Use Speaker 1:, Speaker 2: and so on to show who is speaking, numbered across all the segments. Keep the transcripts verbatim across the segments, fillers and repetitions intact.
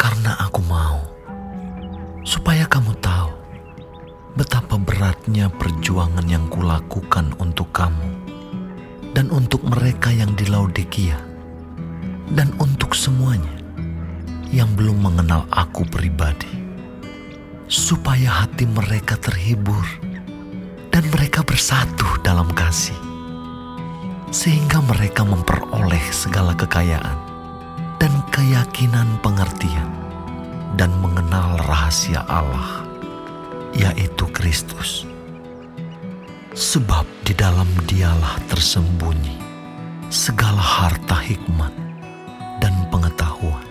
Speaker 1: Karena aku mau supaya kamu tahu betapa beratnya perjuangan yang kulakukan untuk kamu dan untuk mereka yang di Laodikia dan untuk semuanya yang belum mengenal aku pribadi, supaya hati mereka terhibur dan mereka bersatu dalam kasih, sehingga mereka memperoleh segala kekayaan dan keyakinan pengertian dan mengenal rahasia Allah, yaitu Kristus. Sebab di dalam Dialah tersembunyi segala harta hikmat dan pengetahuan.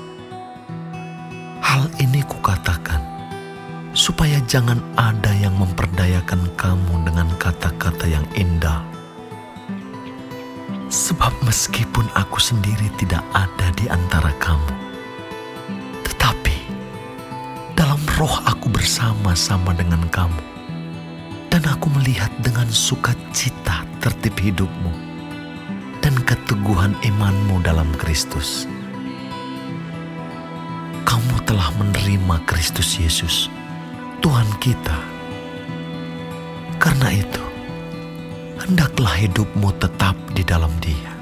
Speaker 1: Hal ini kukatakan supaya jangan ada yang memperdayakan kamu dengan kata-kata yang indah. Sebab meskipun aku sendiri tidak ada di antara kamu, tetapi dalam roh aku bersama-sama dengan kamu, dan aku melihat dengan sukacita tertib hidupmu dan keteguhan imanmu dalam Kristus. Kamu telah menerima Kristus Yesus, Tuhan kita. Karena itu, hendaklah hidupmu tetap di dalam Dia.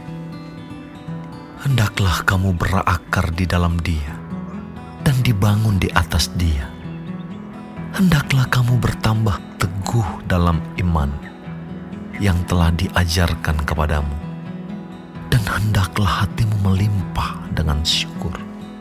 Speaker 1: Hendaklah kamu berakar di dalam Dia dan dibangun di atas Dia. Hendaklah kamu bertambah teguh dalam iman yang telah diajarkan kepadamu, dan hendaklah hatimu melimpah dengan syukur.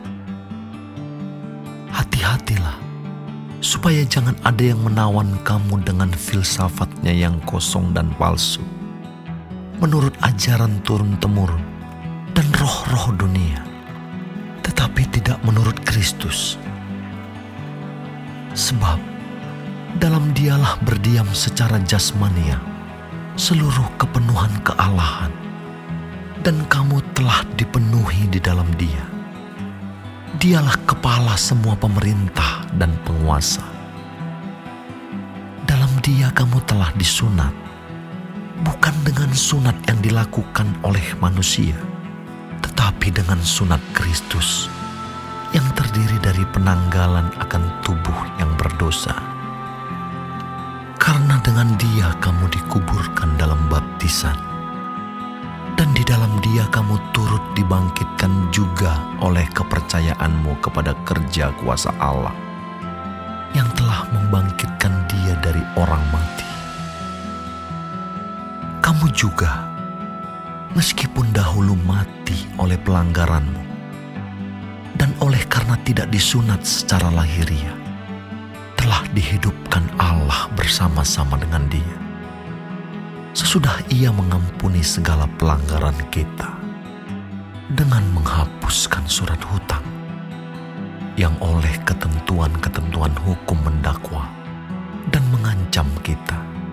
Speaker 1: Hati-hatilah supaya jangan ada yang menawan kamu dengan filsafatnya yang kosong dan palsu, menurut ajaran turun-temurun dan roh-roh dunia, tetapi tidak menurut Kristus. Sebab dalam Dialah berdiam secara jasmania seluruh kepenuhan kealahan, dan kamu telah dipenuhi di dalam Dia. Dialah kepala semua pemerintah dan penguasa. Dalam Dia kamu telah disunat, bukan dengan sunat yang dilakukan oleh manusia, tetapi dengan sunat Kristus yang terdiri dari penanggalan akan tubuh yang berdosa. Karena dengan Dia kamu dikuburkan dalam baptisan, dan di dalam Dia kamu turut dibangkitkan juga oleh kepercayaanmu kepada kerja kuasa Allah yang telah membangkitkan Dia dari orang mati. Kamu juga, meskipun dahulu mati oleh pelanggaranmu dan oleh karena tidak disunat secara lahiriah, telah dihidupkan Allah bersama-sama dengan Dia, sesudah Ia mengampuni segala pelanggaran kita dengan menghapuskan surat hutang yang oleh ketentuan-ketentuan hukum mendakwa dan mengancam kita.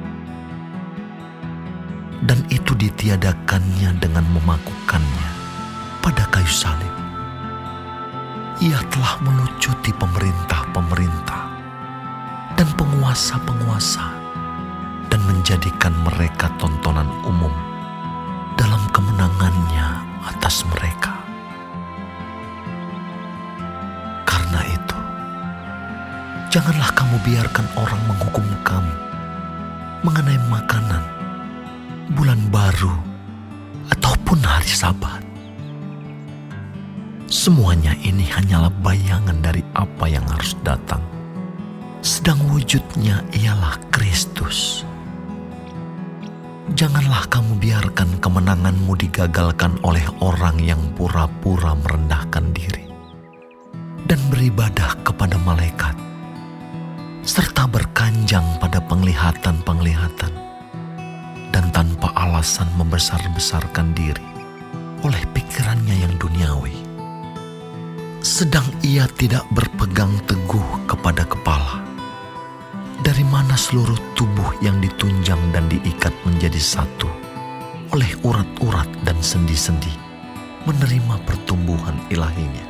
Speaker 1: Dan itu ditiadakannya dengan memakukannya pada kayu salib. Ia telah melucuti pemerintah-pemerintah dan penguasa-penguasa dan menjadikan mereka tontonan umum dalam kemenangannya atas mereka. Karena itu, janganlah kamu biarkan orang menghukum kamu mengenai makanan, bulan baru, ataupun hari Sabat. Semuanya ini hanyalah bayangan dari apa yang harus datang, sedang wujudnya ialah Kristus. Janganlah kamu biarkan kemenanganmu digagalkan oleh orang yang pura-pura merendahkan diri dan beribadah kepada malaikat, serta berkanjang pada penglihatan-penglihatan, dan tanpa alasan membesar-besarkan diri oleh pikirannya yang duniawi. Sedang ia tidak berpegang teguh kepada kepala, dari mana seluruh tubuh yang ditunjang dan diikat menjadi satu oleh urat-urat dan sendi-sendi menerima pertumbuhan ilahinya.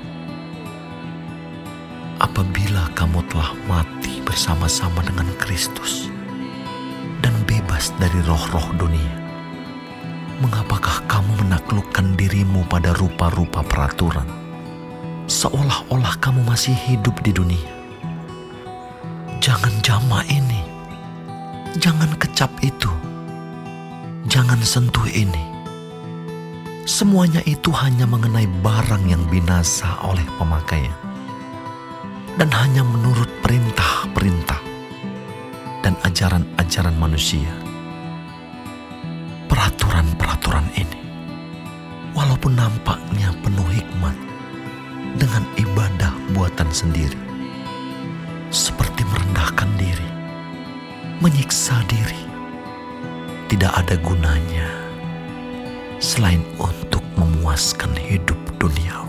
Speaker 1: Apabila kamu telah mati bersama-sama dengan Kristus dan bebas dari roh-roh dunia, mengapakah kamu menaklukkan dirimu pada rupa-rupa peraturan seolah-olah kamu masih hidup di dunia. Jangan jama ini, jangan kecap itu, jangan sentuh ini. Semuanya itu hanya mengenai barang yang binasa oleh pemakaian, dan hanya menurut perintah-perintah dan ajaran-ajaran manusia. Peraturan-peraturan ini, walaupun nampaknya penuh hikmat, dengan ibadah buatan sendiri, seperti merendahkan diri, menyiksa diri, tidak ada gunanya selain untuk memuaskan hidup duniawi.